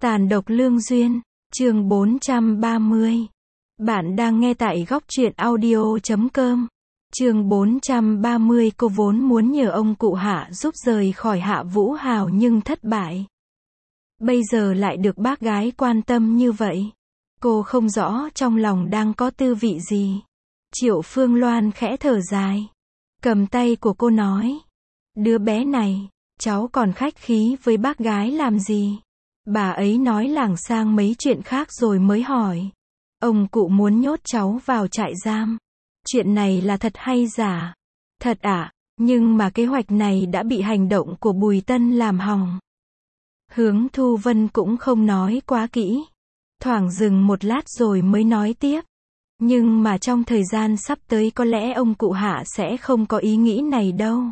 Tàn độc lương duyên, chương 430. Bạn đang nghe tại góc truyện audio.com. Chương 430. Cô vốn muốn nhờ ông cụ Hạ giúp rời khỏi Hạ Vũ Hào nhưng thất bại. Bây giờ lại được bác gái quan tâm như vậy. Cô không rõ trong lòng đang có tư vị gì. Triệu Phương Loan khẽ thở dài. Cầm tay của cô nói. Đứa bé này, cháu còn khách khí với bác gái làm gì? Bà ấy nói lảng sang mấy chuyện khác rồi mới hỏi. Ông cụ muốn nhốt cháu vào trại giam. Chuyện này là thật hay giả? Thật ạ, nhưng mà kế hoạch này đã bị hành động của Bùi Tân làm hỏng. Hướng Thu Vân cũng không nói quá kỹ. Thoảng dừng một lát rồi mới nói tiếp. Nhưng mà trong thời gian sắp tới có lẽ ông cụ Hạ sẽ không có ý nghĩ này đâu.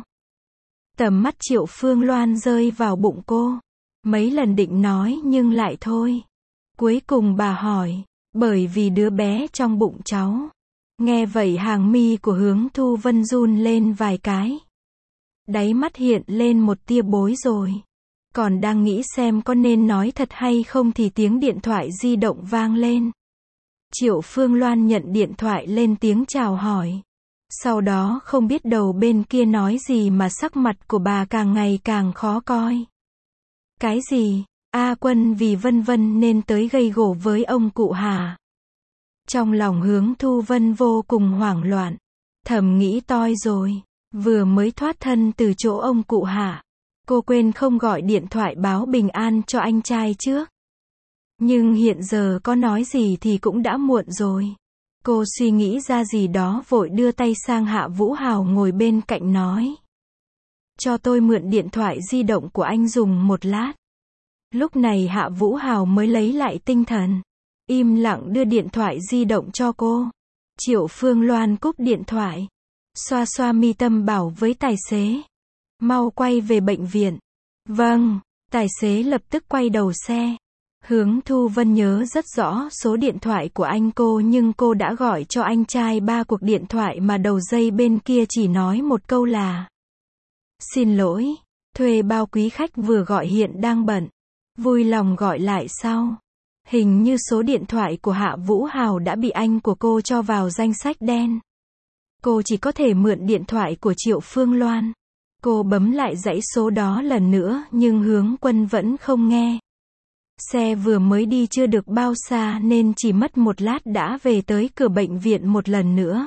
Tầm mắt Triệu Phương Loan rơi vào bụng cô. Mấy lần định nói nhưng lại thôi. Cuối cùng bà hỏi, bởi vì đứa bé trong bụng cháu. Nghe vậy hàng mi của Hướng Thu Vân run lên vài cái. Đáy mắt hiện lên một tia bối rối. Còn đang nghĩ xem có nên nói thật hay không thì tiếng điện thoại di động vang lên. Triệu Phương Loan nhận điện thoại lên tiếng chào hỏi. Sau đó không biết đầu bên kia nói gì mà sắc mặt của bà càng ngày càng khó coi. Cái gì? A Quân vì Vân Vân nên tới gây gổ với ông cụ Hà. Trong lòng Hướng Thu Vân vô cùng hoảng loạn. Thầm nghĩ toi rồi. Vừa mới thoát thân từ chỗ ông cụ Hà. Cô quên không gọi điện thoại báo bình an cho anh trai trước. Nhưng hiện giờ có nói gì thì cũng đã muộn rồi. Cô suy nghĩ ra gì đó vội đưa tay sang Hạ Vũ Hào ngồi bên cạnh nói. Cho tôi mượn điện thoại di động của anh dùng một lát. Lúc này Hạ Vũ Hào mới lấy lại tinh thần. Im lặng đưa điện thoại di động cho cô. Triệu Phương Loan cúp điện thoại. Xoa xoa mi tâm bảo với tài xế. Mau quay về bệnh viện. Vâng, tài xế lập tức quay đầu xe. Hướng Thu Vân nhớ rất rõ số điện thoại của anh cô nhưng cô đã gọi cho anh trai 3 cuộc điện thoại mà đầu dây bên kia chỉ nói một câu là xin lỗi, thuê bao quý khách vừa gọi hiện đang bận. Vui lòng gọi lại sau. Hình như số điện thoại của Hạ Vũ Hào đã bị anh của cô cho vào danh sách đen. Cô chỉ có thể mượn điện thoại của Triệu Phương Loan. Cô bấm lại dãy số đó lần nữa nhưng Hướng Quân vẫn không nghe. Xe vừa mới đi chưa được bao xa nên chỉ mất một lát đã về tới cửa bệnh viện một lần nữa.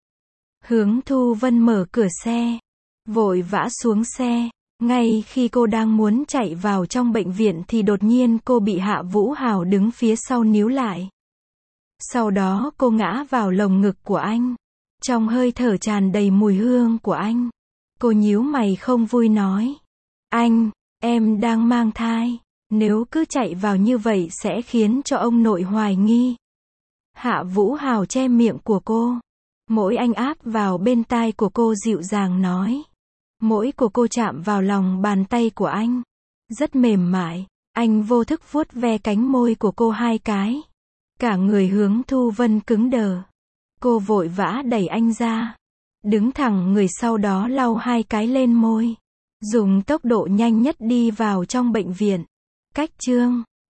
Hướng Thu Vân mở cửa xe. Vội vã xuống xe. Ngay khi cô đang muốn chạy vào trong bệnh viện thì đột nhiên cô bị Hạ Vũ Hào đứng phía sau níu lại. Sau đó cô ngã vào lồng ngực của anh. Trong hơi thở tràn đầy mùi hương của anh. Cô nhíu mày không vui nói. Anh, em đang mang thai. Nếu cứ chạy vào như vậy sẽ khiến cho ông nội hoài nghi. Hạ Vũ Hào che miệng của cô. Mỗi anh áp vào bên tai của cô dịu dàng nói. Mỗi của cô chạm vào lòng bàn tay của anh. Rất mềm mại. Anh vô thức vuốt ve cánh môi của cô 2 cái. Cả người Hướng Thu Vân cứng đờ. Cô vội vã đẩy anh ra. Đứng thẳng người sau đó lau 2 cái lên môi. Dùng tốc độ nhanh nhất đi vào trong bệnh viện. Cách chương